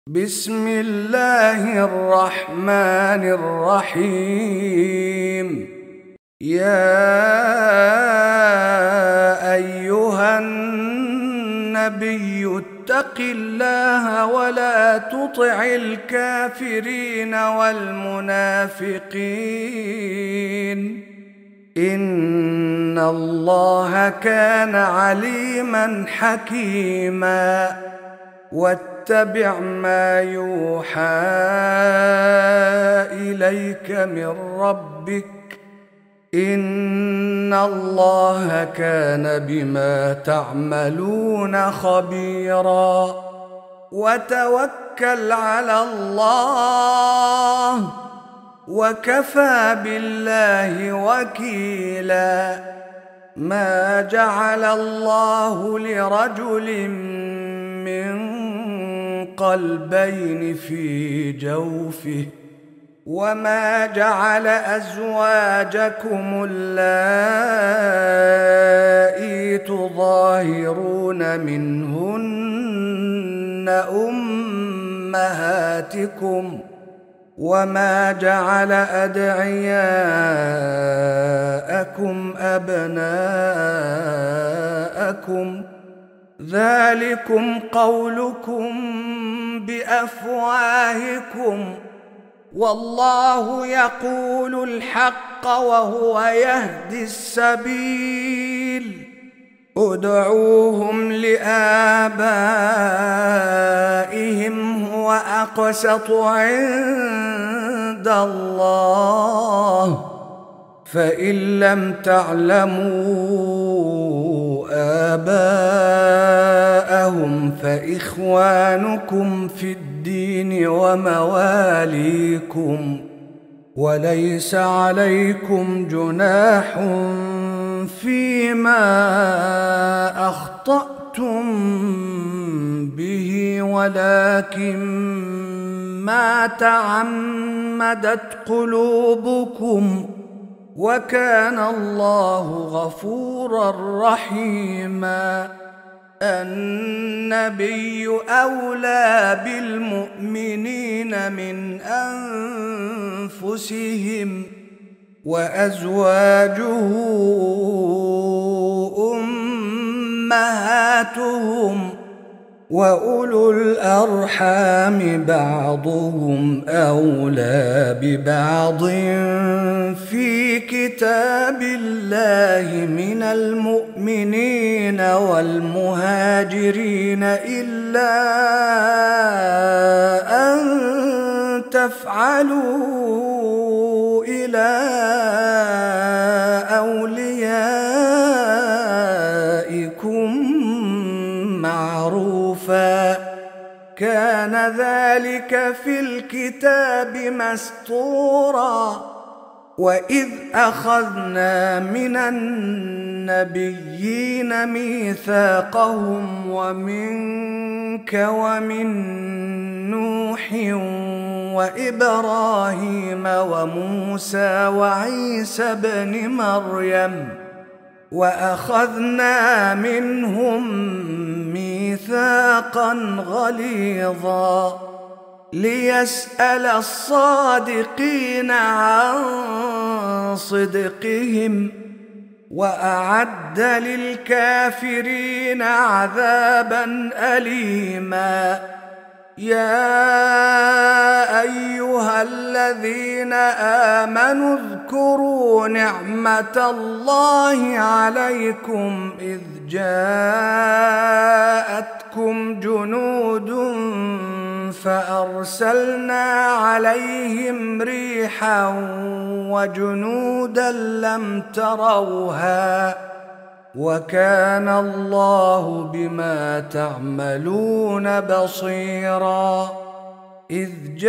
بسم الله الرحمن الرحيم. يا أيها النبي اتق الله ولا تطع الكافرين والمنافقين، إن الله كان عليما حكيما. واتبع ما يوحى إليك من ربك، إن الله كان بما تعملون خبيرا. وتوكل على الله وكفى بالله وكيلا. ما جعل الله لرجل من قلبين في جوفه، وما جعل أزواجكم اللائي تظاهرون منهن أمهاتكم، وما جعل أدعياءكم أبناءكم، ذلكم قولكم بأفواهكم، والله يقول الحق وهو يهدي السبيل. ادعوهم لآبائهم هو أقسط عند الله، فإن لم تعلموا آباءهم فإخوانكم في الدين ومواليكم، وليس عليكم جناح فيما أخطأتم به، ولكن ما تعمدت قلوبكم، وكان الله غفورا رحيما. النبي أولى بالمؤمنين من أنفسهم، وأزواجه أمهاتهم، وأولو الأرحام بعضهم أولى ببعض في كتاب الله من المؤمنين والمهاجرين، إلا أن تفعلوا إلى أوليائكم معروفا، كان ذلك في الكتاب مسطورا. وإذ أخذنا من النبيين ميثاقهم ومنك ومن نوح وإبراهيم وموسى وعيسى بن مريم، وأخذنا منهم ميثاقا غليظا، ليسأل الصادقين عن صدقهم، وأعد للكافرين عذابا أليما. يا أيها الذين آمنوا اذكروا نعمة الله عليكم إذ جاءتكم جنود فأرسلنا عليهم ريحا وجنودا لم تروها، وكان الله بما تعملون بصيرا. إذ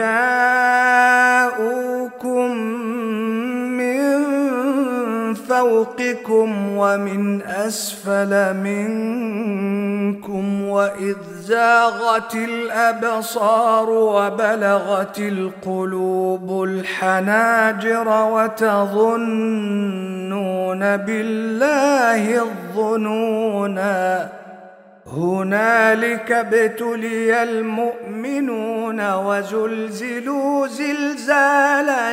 جاءوكم من فوقكم ومن أسفل منكم، وإذ زاغت الأبصار وبلغت القلوب الحناجر وتظنون بالله الظنونا. هنالك ابتلي المؤمنون وزلزلوا زلزالا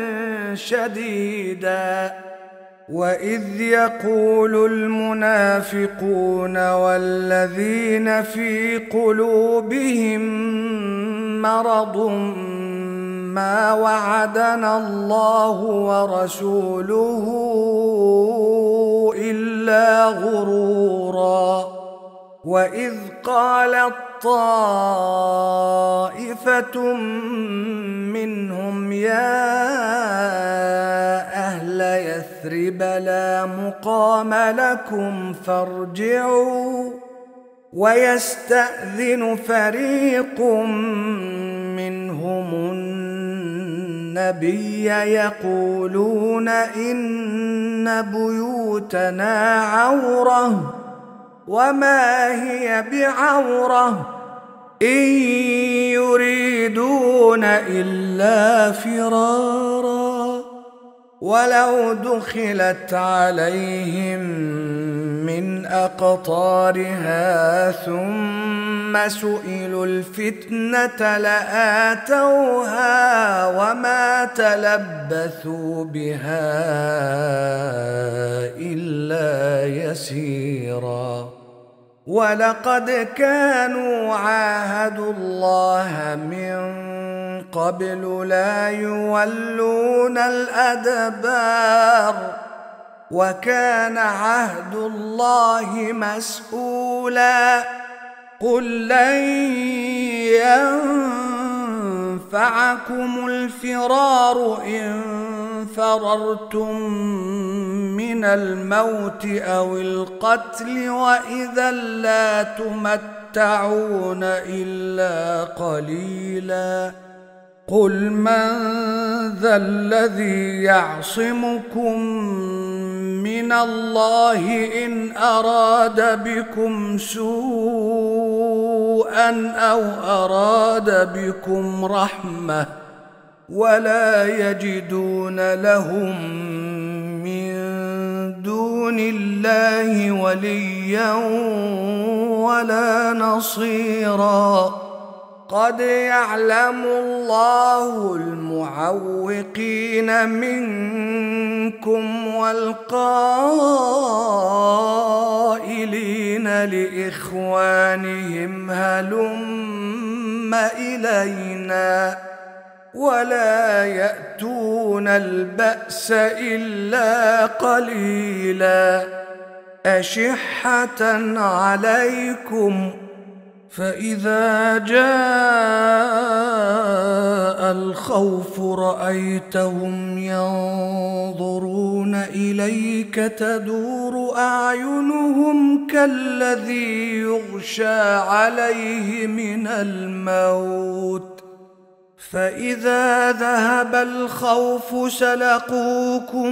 شديدا وإذ يقول المنافقون والذين في قلوبهم مرض ما وعدنا الله ورسوله إلا غرورا وإذ قالت طائفة منهم يا أهل يثرب لا مقام لكم فارجعوا ويستأذن فريق منهم النبي يقولون إن بيوتنا عورة وما هي بعورة إن يريدون إلا فرارا ولو دخلت عليهم من أقطارها ثم سئلوا الفتنة لآتوها وما تلبثوا بها إلا يسيرا ولقد كانوا عاهدوا الله من قبل لا يولون الأدبار وكان عهد الله مسؤولا قل لن ينفعكم الفرار إن فررتم من الموت أو القتل وإذا لا تمتعون إلا قليلا قل من ذا الذي يعصمكم من الله إن أراد بكم سوءا أو أراد بكم رحمة ولا يجدون لهم من دون الله وليا ولا نصيرا قد يعلم الله المعوقين منكم والقائلين لإخوانهم هلم إلينا ولا يأتون البأس إلا قليلا أشحة عليكم فإذا جاء الخوف رأيتهم ينظرون إليك تدور أعينهم كالذي يغشى عليه من الموت فإذا ذهب الخوف سلقوكم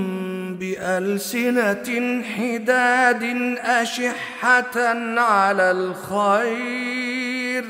بألسنة حداد أشحة على الخير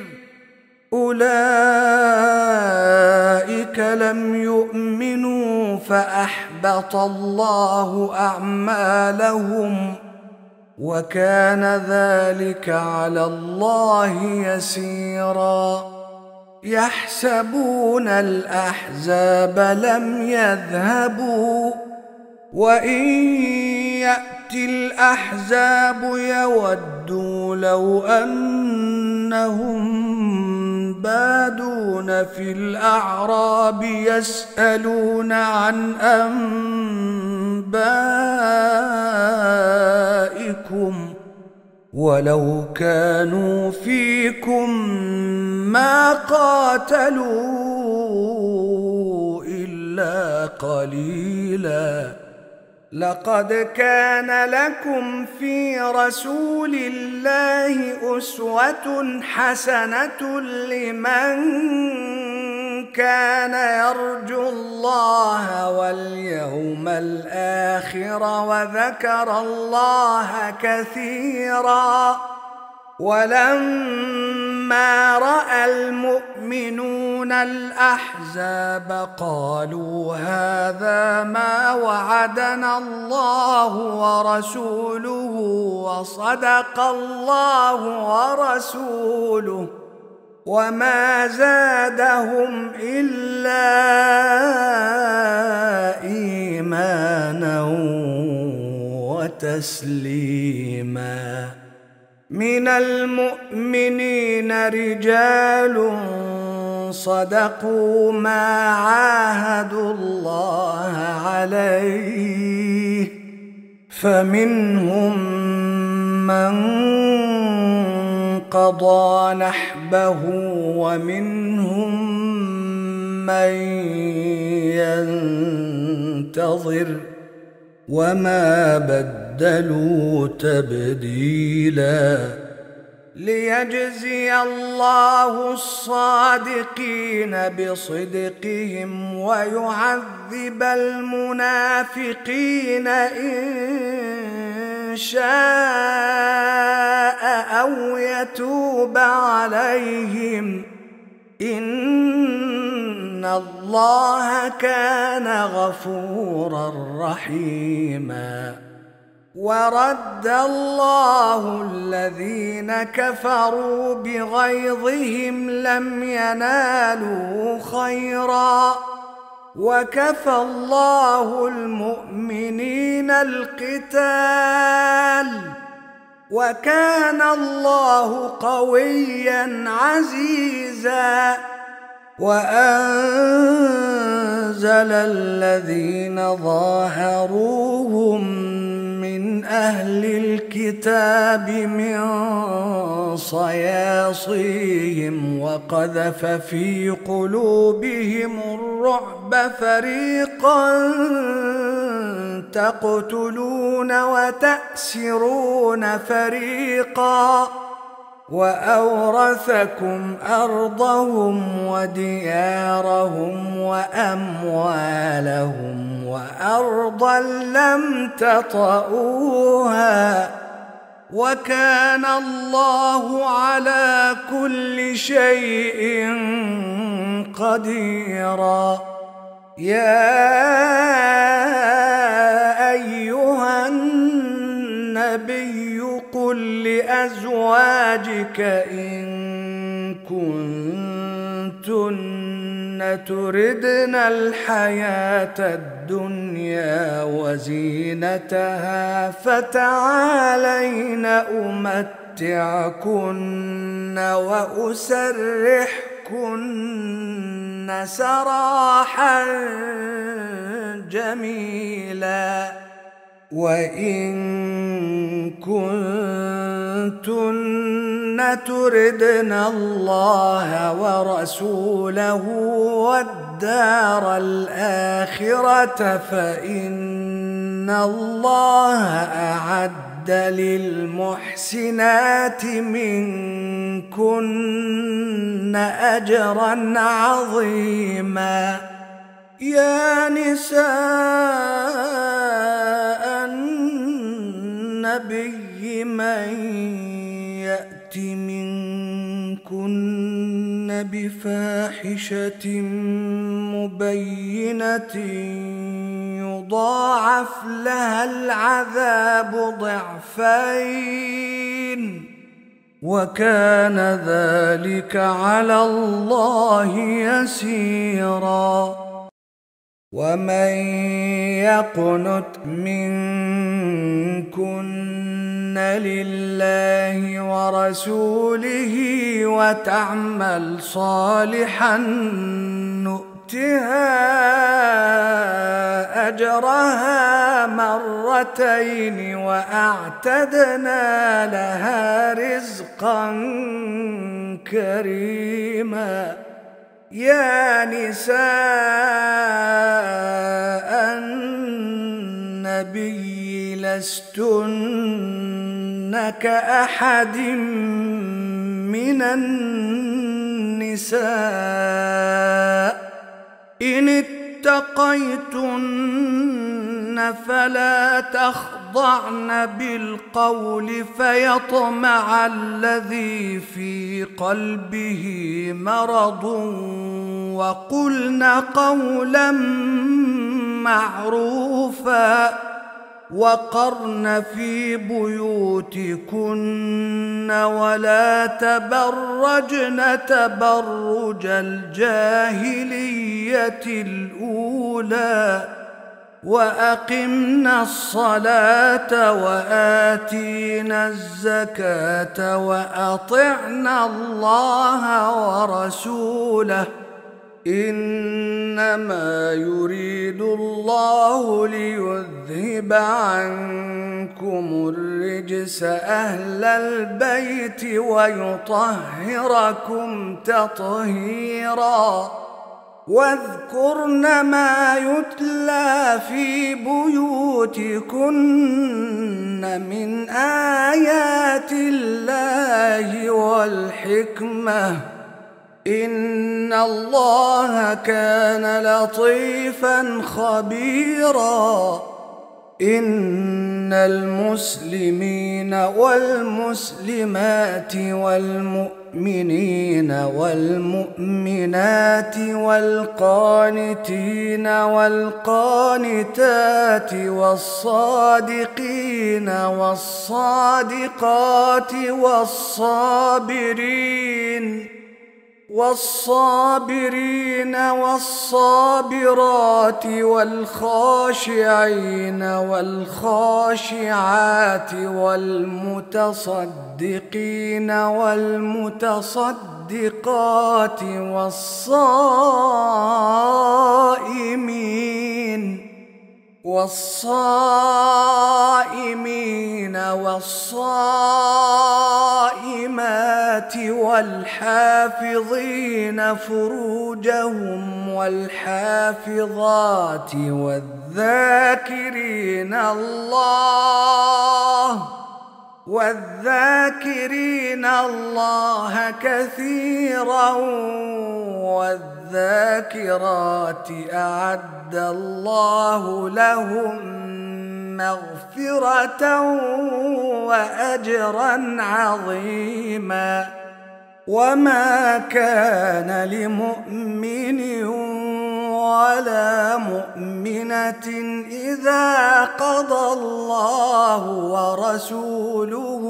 أولئك لم يؤمنوا فأحبط الله أعمالهم وكان ذلك على الله يسيرا يحسبون الأحزاب لم يذهبوا وإن يأتي الأحزاب يودوا لو أنهم بادون في الأعراب يسألون عن أنبائكم ولو كانوا فيكم ما قاتلوا إلا قليلا لقد كان لكم في رسول الله أسوة حسنة لمن كان يرجو الله واليوم الآخر وذكر الله كثيرا ولما فلما رأى المؤمنون الأحزاب قالوا هذا ما وعدنا الله ورسوله وصدق الله ورسوله وما زادهم إلا إيمانا وتسليما. من المؤمنين رجال صدقوا ما عاهدوا الله عليه، فمنهم من قضى نحبه ومنهم من ينتظر وما بدلوا تبديلا. ليجزي الله الصادقين بصدقهم ويعذب المنافقين إن شاء أو يتوب عليهم، إن الله كان غفورا رحيما. ورد الله الذين كفروا بغيظهم لم ينالوا خيرا وكفى الله المؤمنين القتال وكان الله قويا عزيزا. وأنزل الذين ظاهروهم من أهل الكتاب من صياصيهم وقذف في قلوبهم الرعب فريقا تقتلون وتأسرون فريقا وأورثكم أرضهم وديارهم وأموالهم وأرضا لم تطئوها وكان الله على كل شيء قديرا. يا أيها النبي قل لأزواجك إن كنتن تردن الحياة الدنيا وزينتها فتعالين أمتعكن وأسرحكن سراحا جميلا. وإن كنتن تردن الله ورسوله والدار الآخرة فإن الله أعد للمحسنات منكن أجرا عظيما. يا نساء النبي من يأت منكن بفاحشة مبينة يضاعف لها العذاب ضعفين وكان ذلك على الله يسيرا. ومن يقنت منكن لله ورسوله وتعمل صالحا نؤتها أجرها مرتين وأعتدنا لها رزقا كريما. يا نساء النبي لستن كأحد من النساء إن اتقيتن فلا تخضعن بالقول فيطمع الذي في قلبه مرض وقلن قولا معروفا وقرن في بيوتكن ولا تبرجن تبرج الجاهلية الأولى وأقمنا الصلاة وآتينا الزكاة وأطعنا الله ورسوله إنما يريد الله ليذهب عنكم الرجس أهل البيت ويطهركم تطهيرا واذكرن ما يتلى في بيوتكن من آيات الله والحكمة إن الله كان لطيفا خبيرا إن المسلمين والمسلمات والمؤمنين والمؤمنات والقانتين والقانتات والصادقين والصادقات والصابرين والصابرات والخاشعين والخاشعات والمتصدقين والمتصدقات والصائمين والصائمات والحافظين فروجهم والحافظات والذاكرين الله كثيرا والذاكرات أعد الله لهم مغفرة وأجرا عظيما وما كان لمؤمن ولا مؤمنة إذا قضى الله ورسوله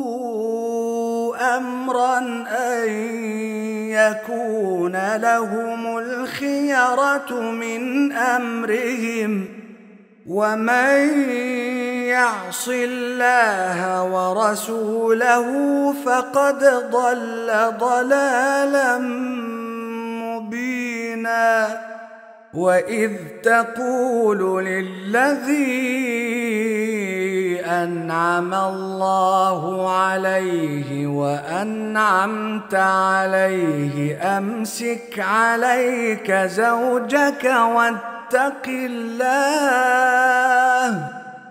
أمرا أن يكون لهم الخيرة من أمرهم ومن يعص الله ورسوله فقد ضل ضلالا مبينا وإذ تقول للذي أنعم الله عليه وأنعمت عليه أمسك عليك زوجك واتق الله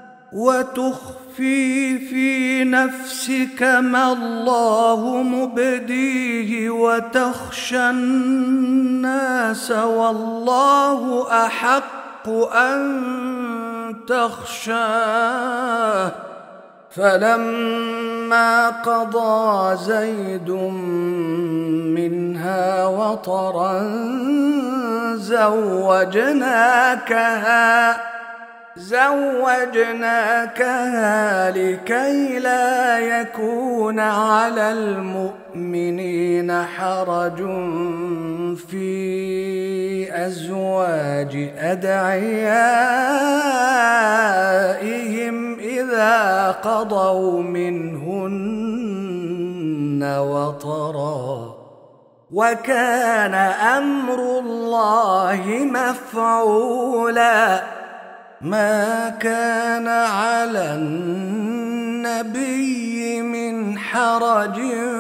وتخفي في نفسك ما الله مبديه وتخشى الناس والله أحق أن تخشاه فلما قضى زيد منها وطرا زوجناكها لكي لا يكون على المؤمنين حرج في أزواج أدعيائهم إذا قضوا منهن وطرا وكان أمر الله مفعولا ما كان على النبي من حرج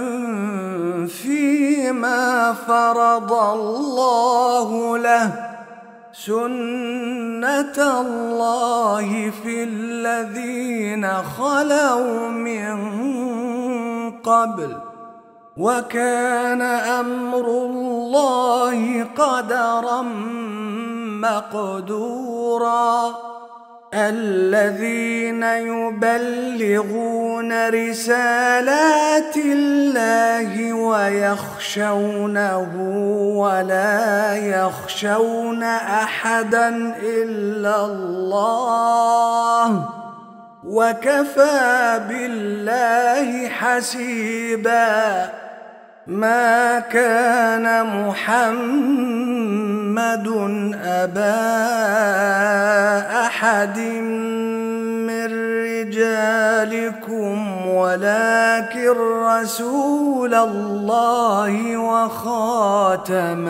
فيما فرض الله له سنة الله في الذين خلوا من قبل وكان أمر الله قدرا مقدورا الذين يبلغون رسالات الله ويخشونه ولا يخشون أحدا إلا الله وكفى بالله حسيبا. ما كان محمد أبا أحد من رجالكم ولكن رسول الله وخاتم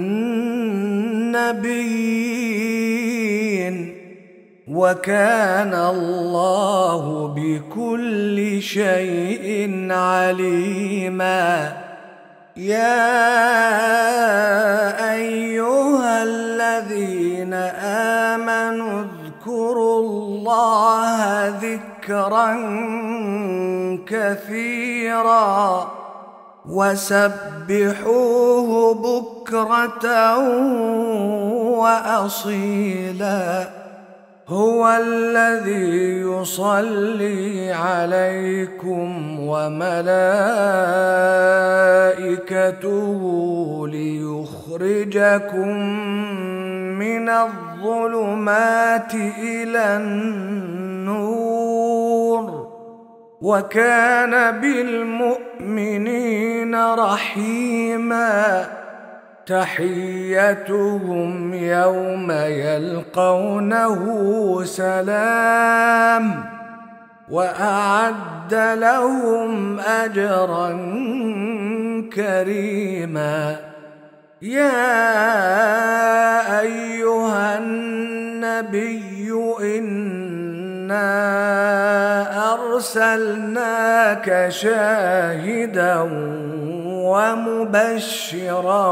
النبيين وكان الله بكل شيء عليما. يا أيها الذين آمنوا اذكروا الله ذكرا كثيرا وسبحوه بكرة وأصيلا. هو الذي يصلي عليكم وملائكته ليخرجكم من الظلمات إلى النور وكان بالمؤمنين رحيما. تحيتهم يوم يلقونه سلام وأعد لهم أجرا كريما. يا أيها النبي إنا أرسلناك شاهدا ومبشرا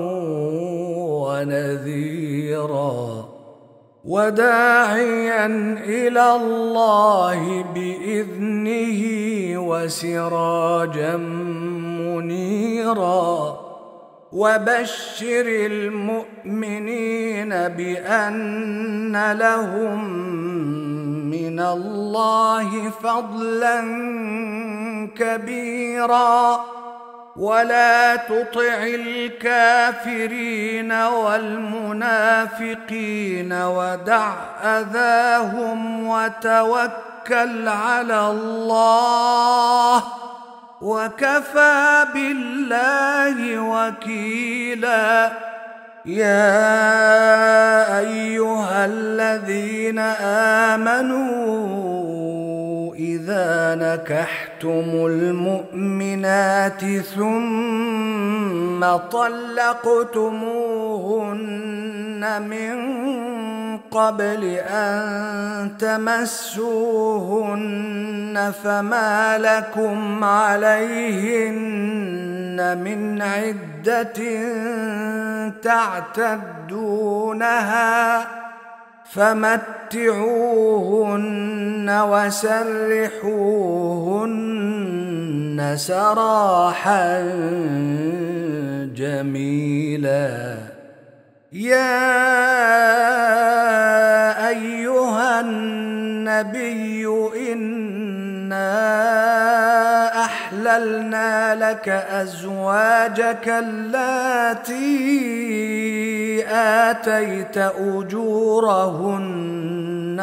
ونذيرا وداعيا إلى الله بإذنه وسراجا منيرا. وبشر المؤمنين بأن لهم من الله فضلا كبيرا. ولا تطع الكافرين والمنافقين ودع أذاهم وتوكل على الله وكفى بالله وكيلا. يا أيها الذين آمنوا إذا نكحتم المؤمنات ثم طلقتموهن من قبل أن تمسوهن فما لكم عليهن من عدة تعتدونها فمتعوهن وسرحوهن سراحا جميلا. يا أيها النبي إنا أحللنا لك أزواجك اللاتي آتيت أجورهن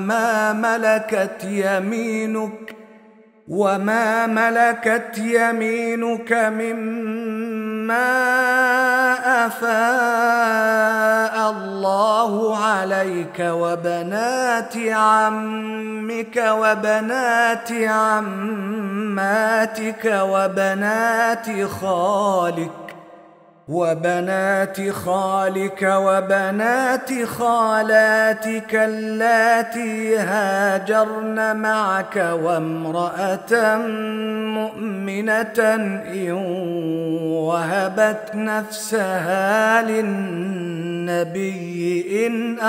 وما ملكت يمينك مما أفاء الله عليك وبنات عمك وبنات عماتك وبنات خالك وبنات خالاتك اللاتي هاجرن معك وامرأة مؤمنة إن وهبت نفسها للنبي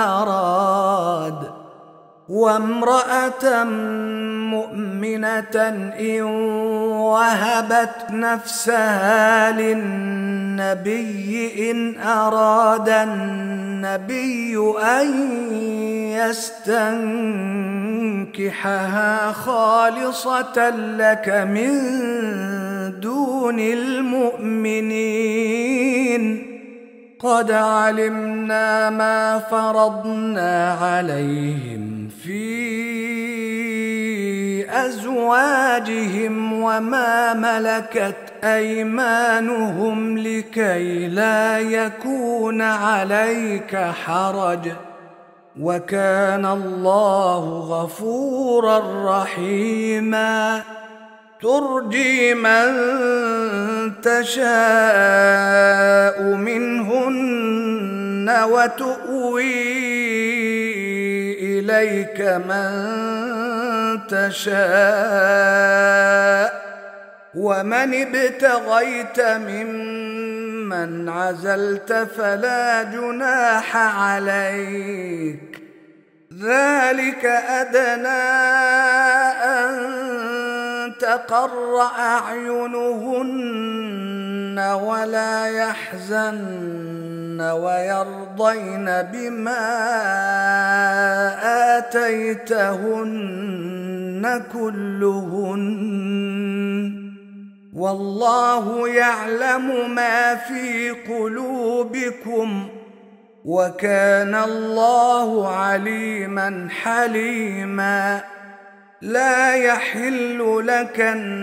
إن وهبت نفسها للنبي إن أراد النبي أن يستنكحها خالصة لك من دون المؤمنين. قد علمنا ما فرضنا عليهم في أزواجهم وما ملكت أيمانهم لكي لا يكون عليك حرج، وكان الله غفورا رحيما. ترجي من تشاء منهن وتؤوي إليك من تشاء، ومن ابتغيت ممن عزلت فلا جناح عليك، ذلك أدنى أن تقر أعينهن ولا يحزن ويرضين بما آتيتهن كلهن، والله يعلم ما في قلوبكم، وكان الله عليما حليما. لا يحل لك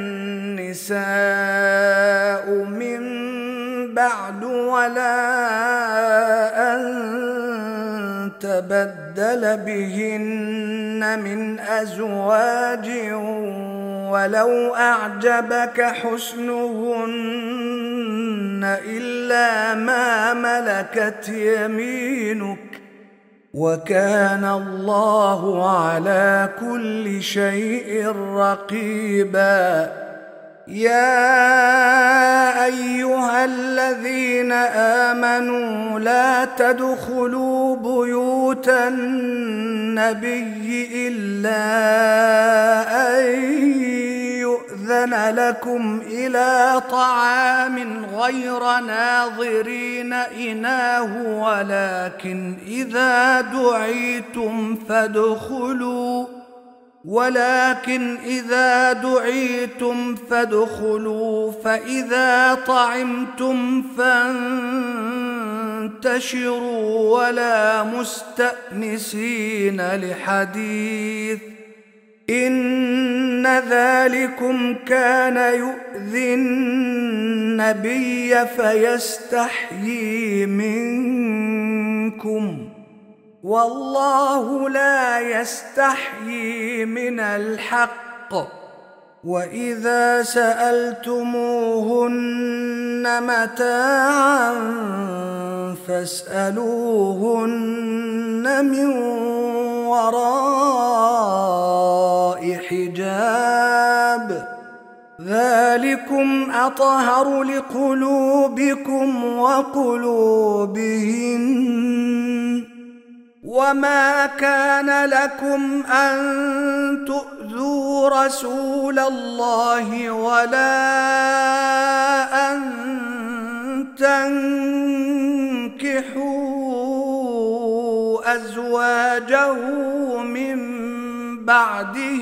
النساء من بعد ولا أن تبدل بهن من أزواج ولو أعجبك حسنهن إلا ما ملكت يمينك، وكان الله على كل شيء رقيبا. يا أيها الذين آمنوا لا تدخلوا بيوت النبي إلا أن يؤذن لكم إلى طعام غير ناظرين إناه، ولكن إذا دعيتم فادخلوا، فإذا طعمتم فانتشروا ولا مستأنسين لحديث، إن ذلكم كان يؤذي النبي فيستحيي منكم، والله لا يستحيي من الحق. وإذا سألتموهن متاعا فاسألوهن من وراء حجاب، ذلكم أطهر لقلوبكم وقلوبهن. وما كان لكم أن تؤذوا رسول الله ولا أن تنكحوا أزواجه من بعده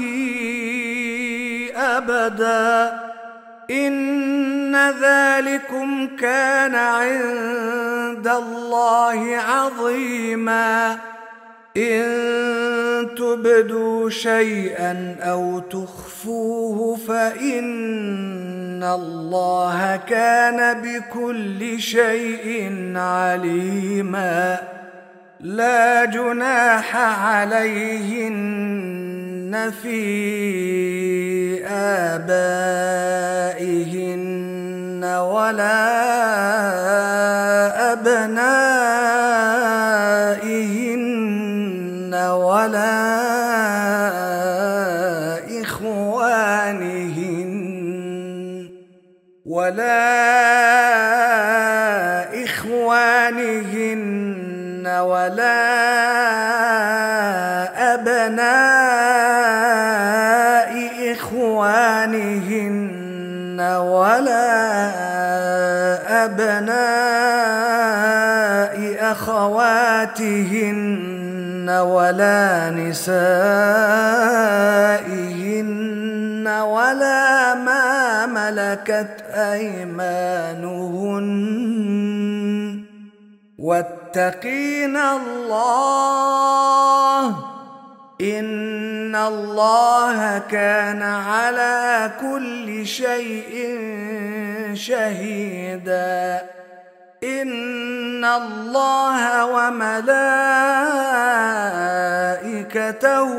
أبدا، إن ذلكم كان عند الله عظيما. إن تبدوا شيئا أو تخفوه فإن الله كان بكل شيء عليما. لا جناح عليهن في آبائهن ولا أبنائهن ولا إخوانهن ولا أبناء إخوانهن ولا أبناء أخواتهن ولا نسائهن ولا ما ملكت أيمانهن واتقين الله إن الله كان على كل شيء شهيدا إن الله وملائكته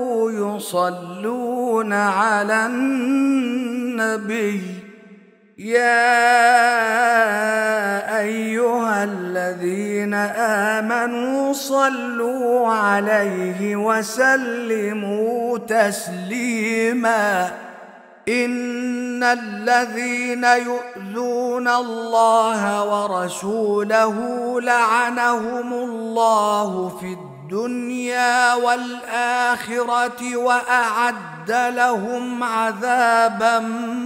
يصلون على النبي يا أيها الذين آمنوا صلوا عليه وسلموا تسليما إن الذين يؤذون الله ورسوله لعنهم الله في الدنيا والآخرة وأعد لهم عذابا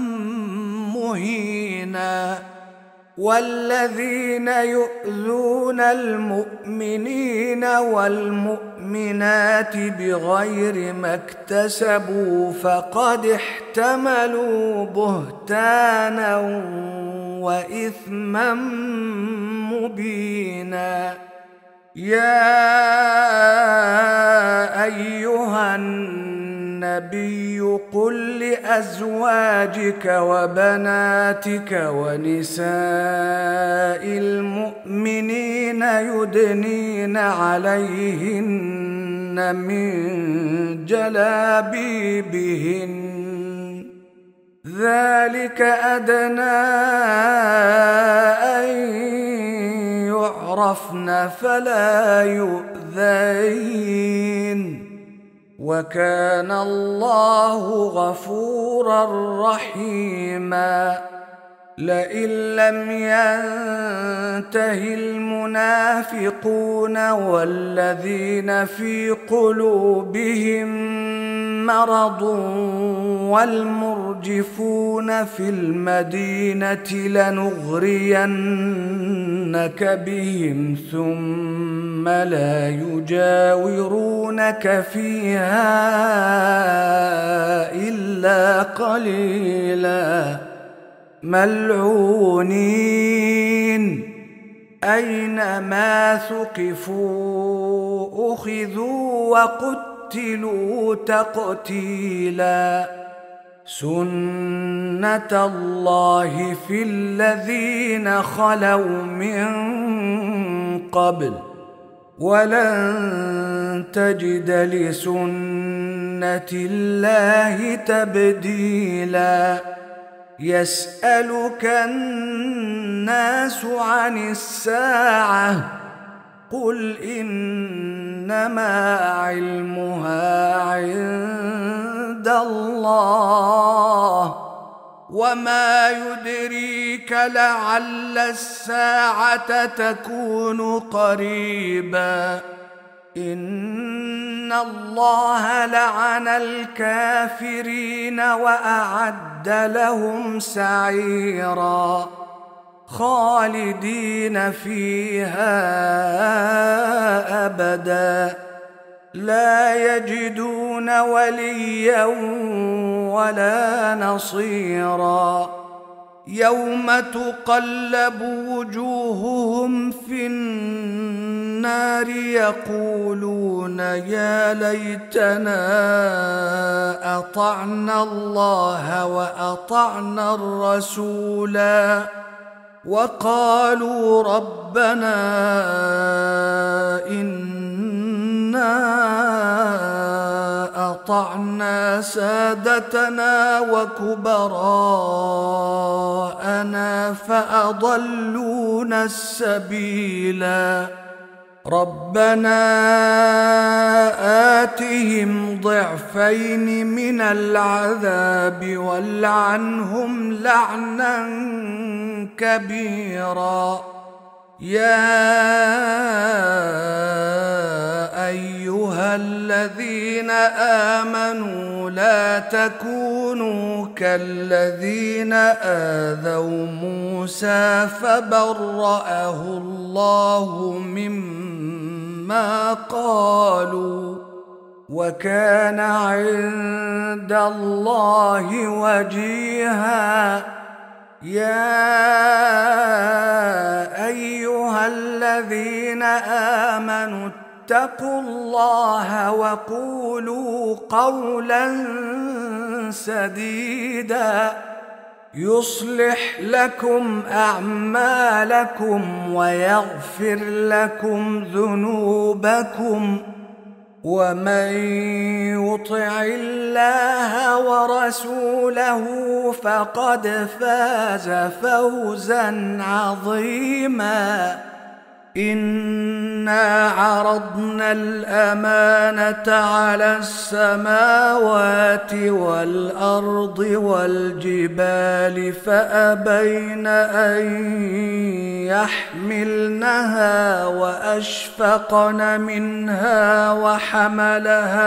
مهينا والذين يؤذون المؤمنين والمؤمنات بغير ما اكتسبوا فقد احتملوا بهتانا وإثما مبينا يا أيها النبي قل لأزواجك وبناتك ونساء المؤمنين يدنين عليهن من جلابيبهن ذلك أدنى أن يعرفن فلا يؤذين وكان الله غفورا رحيما لئن لم ينته المنافقون والذين في قلوبهم مرض والمرجفون في المدينة لنغرينك بهم ثم لا يجاورونك فيها إلا قليلا ملعونين أينما ثقفوا أخذوا وقتلوا تقتيلا سنة الله في الذين خلوا من قبل ولن تجد لسنة الله تبديلا يسألك الناس عن الساعة قل إنما علمها عند الله وما يدريك لعل الساعة تكون قريبا إن الله لعن الكافرين وأعد لهم سعيرا خالدين فيها أبدا لا يجدون وليا ولا نصيرا يوم تقلب وجوههم في النار يقولون يا ليتنا أطعنا الله وأطعنا الرسولا وقالوا ربنا إنا أطعنا سادتنا وكبراءنا فأضلونا السبيلا ربنا آتهم ضعفين من العذاب والعنهم لعنا كبيرا يا أيها الذين آمنوا لا تكونوا كالذين آذوا موسى موسى فبرأه الله مما قالوا وكان عند الله وجيها. يا أيها الذين آمنوا اتقوا الله وقولوا قولا سديدا يصلح لكم أعمالكم ويغفر لكم ذنوبكم ومن يطع الله ورسوله فقد فاز فوزا عظيما. إنا عرضنا الأمانة على السماوات والأرض والجبال فأبين أن يحملنها وأشفقن منها وحملها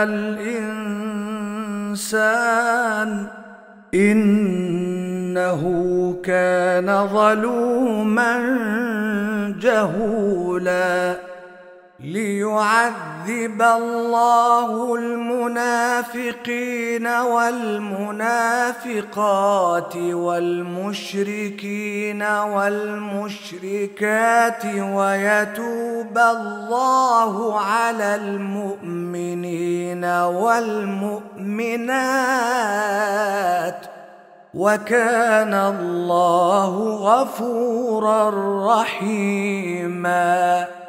الإنسان إنه كان ظلوما جهولا. ليعذب الله المنافقين والمنافقات والمشركين والمشركات ويتوب الله على المؤمنين والمؤمنات وكان الله غفورا رحيما.